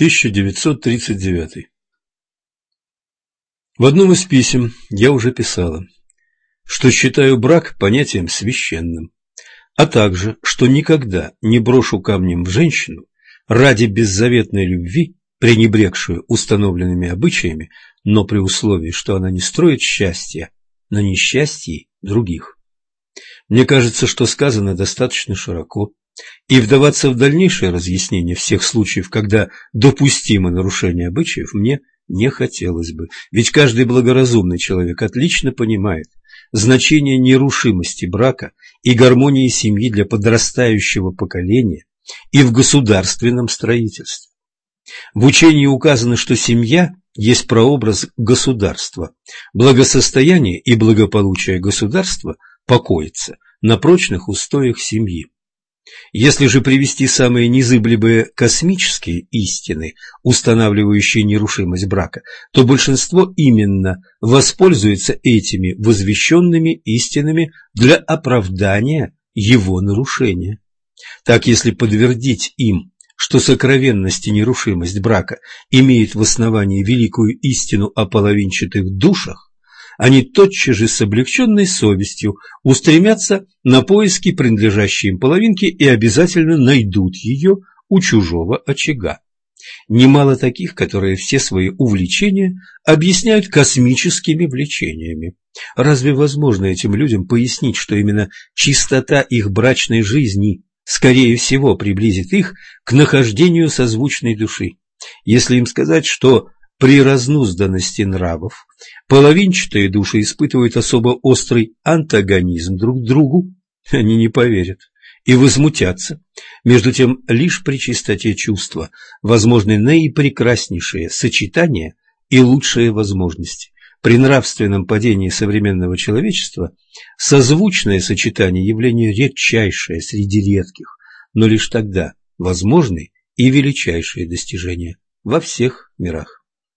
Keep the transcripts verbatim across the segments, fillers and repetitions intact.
тысяча девятьсот тридцать девятый. В одном из писем я уже писала, что считаю брак понятием священным, а также, что никогда не брошу камнем в женщину ради беззаветной любви, пренебрегшую установленными обычаями, но при условии, что она не строит счастья на несчастье других. Мне кажется, что сказано достаточно широко, и вдаваться в дальнейшее разъяснение всех случаев, когда допустимо нарушение обычаев, мне не хотелось бы, ведь каждый благоразумный человек отлично понимает значение нерушимости брака и гармонии семьи для подрастающего поколения и в государственном строительстве. В учении указано, что семья есть прообраз государства. Благосостояние и благополучие государства покоится на прочных устоях семьи. Если же привести самые незыблемые космические истины, устанавливающие нерушимость брака, то большинство именно воспользуется этими возвещенными истинами для оправдания его нарушения. Так, если подтвердить им, что сокровенность и нерушимость брака имеет в основании великую истину о половинчатых душах, они тотчас же с облегченной совестью устремятся на поиски принадлежащей им половинки и обязательно найдут ее у чужого очага. Немало таких, которые все свои увлечения объясняют космическими влечениями. Разве возможно этим людям пояснить, что именно чистота их брачной жизни, скорее всего, приблизит их к нахождению созвучной души? Если им сказать, что при разнузданности нравов половинчатые души испытывают особо острый антагонизм друг к другу, они не поверят и возмутятся. Между тем, лишь при чистоте чувства возможны наипрекраснейшие сочетания и лучшие возможности. При нравственном падении современного человечества созвучное сочетание – явление редчайшее среди редких, но лишь тогда возможны и величайшие достижения во всех мирах.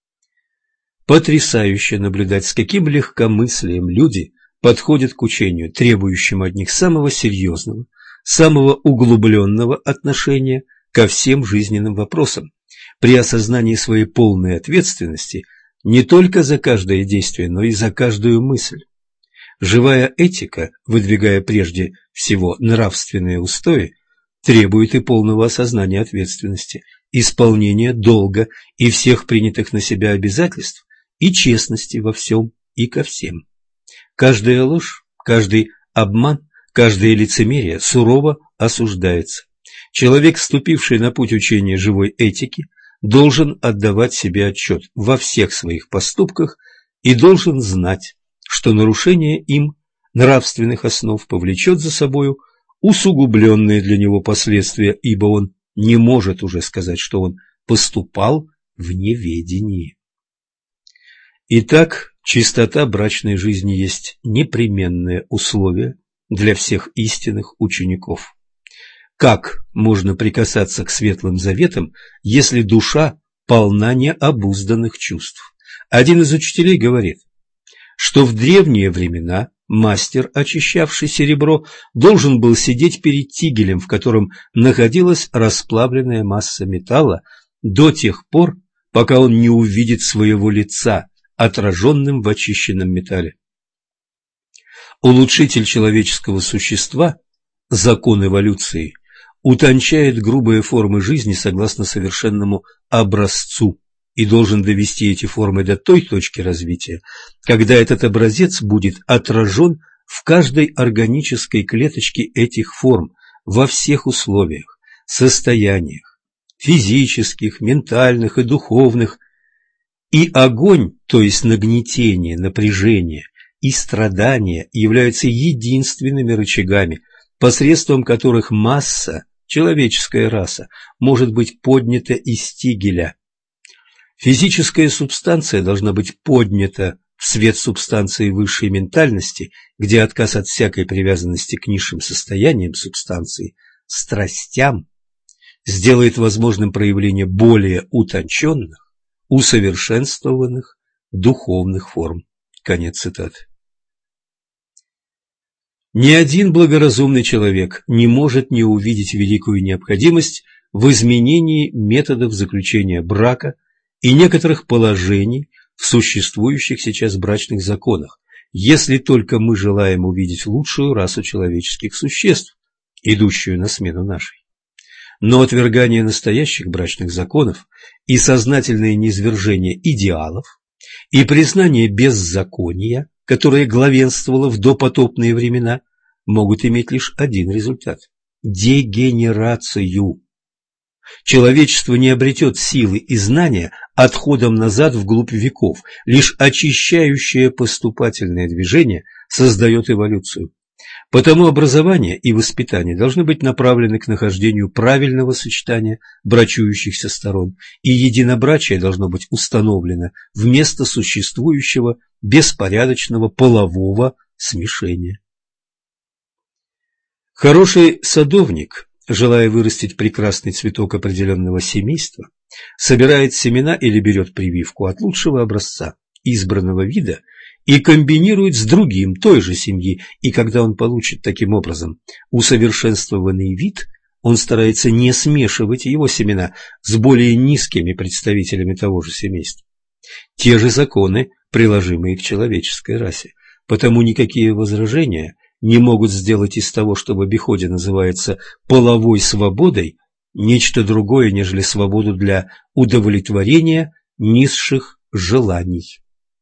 Потрясающе наблюдать, с каким легкомыслием люди подходят к учению, требующему от них самого серьезного, самого углубленного отношения ко всем жизненным вопросам, при осознании своей полной ответственности не только за каждое действие, но и за каждую мысль. Живая этика, выдвигая прежде всего нравственные устои, требует и полного осознания ответственности, исполнения долга и всех принятых на себя обязательств, и честности во всем и ко всем. Каждая ложь, каждый обман, каждое лицемерие сурово осуждается. Человек, вступивший на путь учения живой этики, должен отдавать себе отчет во всех своих поступках и должен знать, что нарушение им нравственных основ повлечет за собою усугубленные для него последствия, ибо он не может уже сказать, что он поступал в неведении. Итак, чистота брачной жизни есть непременное условие для всех истинных учеников. Как можно прикасаться к светлым заветам, если душа полна необузданных чувств? Один из учителей говорит, что в древние времена мастер, очищавший серебро, должен был сидеть перед тигелем, в котором находилась расплавленная масса металла, до тех пор, пока он не увидит своего лица, отраженным в очищенном металле. Улучшитель человеческого существа, закон эволюции, утончает грубые формы жизни согласно совершенному образцу и должен довести эти формы до той точки развития, когда этот образец будет отражен в каждой органической клеточке этих форм, во всех условиях, состояниях, физических, ментальных и духовных. И огонь, то есть нагнетение, напряжение и страдания, являются единственными рычагами, посредством которых масса, человеческая раса, может быть поднята из тигеля. Физическая субстанция должна быть поднята в свет субстанции высшей ментальности, где отказ от всякой привязанности к низшим состояниям субстанции, страстям, сделает возможным проявление более утонченных, усовершенствованных духовных форм. Конец цитаты. Ни один благоразумный человек не может не увидеть великую необходимость в изменении методов заключения брака и некоторых положений в существующих сейчас брачных законах, если только мы желаем увидеть лучшую расу человеческих существ, идущую на смену нашей. Но отвергание настоящих брачных законов и сознательное низвержение идеалов и признание беззакония, которое главенствовало в допотопные времена, могут иметь лишь один результат – дегенерацию. Человечество не обретет силы и знания отходом назад вглубь веков, лишь очищающее поступательное движение создает эволюцию. Потому образование и воспитание должны быть направлены к нахождению правильного сочетания брачующихся сторон, и единобрачие должно быть установлено вместо существующего беспорядочного полового смешения. Хороший садовник, желая вырастить прекрасный цветок определенного семейства, собирает семена или берет прививку от лучшего образца, избранного вида, и комбинирует с другим той же семьи, и когда он получит таким образом усовершенствованный вид, он старается не смешивать его семена с более низкими представителями того же семейства. Те же законы, приложимые к человеческой расе, потому никакие возражения не могут сделать из того, что в обиходе называется половой свободой, нечто другое, нежели свободу для удовлетворения низших желаний.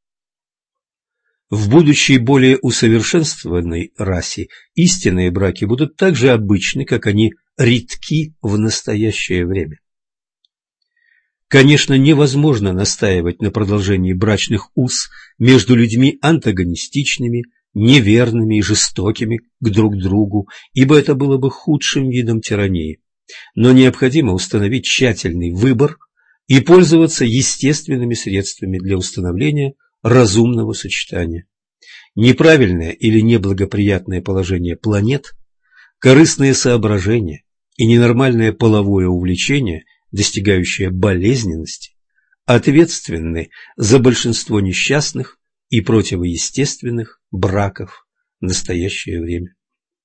В будущей более усовершенствованной расе истинные браки будут так же обычны, как они редки в настоящее время. Конечно, невозможно настаивать на продолжении брачных уз между людьми антагонистичными, неверными и жестокими к друг другу, ибо это было бы худшим видом тирании. Но необходимо установить тщательный выбор и пользоваться естественными средствами для установления разумного сочетания. Неправильное или неблагоприятное положение планет, корыстные соображения и ненормальное половое увлечение, достигающее болезненности, ответственны за большинство несчастных и противоестественных браков в настоящее время.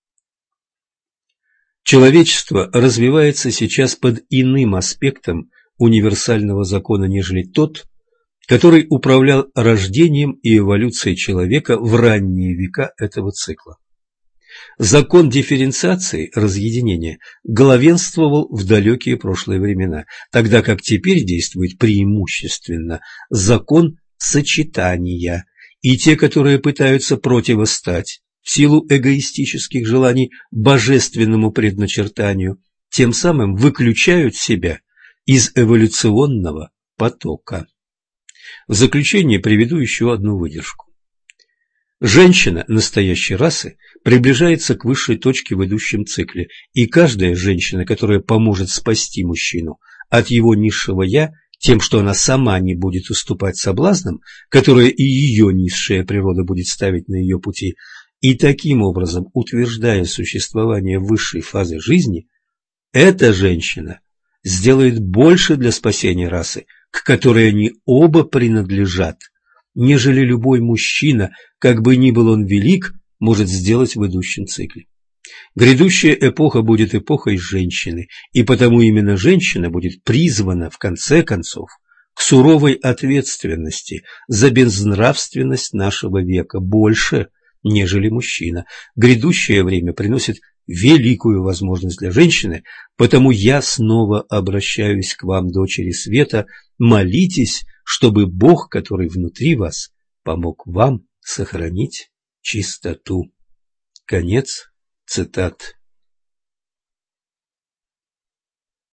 Человечество развивается сейчас под иным аспектом универсального закона, нежели тот, который управлял рождением и эволюцией человека в ранние века этого цикла. Закон дифференциации, разъединения, главенствовал в далекие прошлые времена, тогда как теперь действует преимущественно закон сочетания, и те, которые пытаются противостать в силу эгоистических желаний божественному предначертанию, тем самым выключают себя из эволюционного потока. В заключение приведу еще одну выдержку. Женщина настоящей расы приближается к высшей точке в идущем цикле, и каждая женщина, которая поможет спасти мужчину от его низшего «я», тем, что она сама не будет уступать соблазнам, которые и ее низшая природа будет ставить на ее пути, и таким образом, утверждая существование высшей фазы жизни, эта женщина сделает больше для спасения расы, к которой они оба принадлежат, нежели любой мужчина, как бы ни был он велик, может сделать в идущем цикле. Грядущая эпоха будет эпохой женщины, и потому именно женщина будет призвана, в конце концов, к суровой ответственности за безнравственность нашего века больше, нежели мужчина. Грядущее время приносит великую возможность для женщины, потому я снова обращаюсь к вам, дочери света, молитесь, чтобы Бог, который внутри вас, помог вам сохранить чистоту. Конец цитат.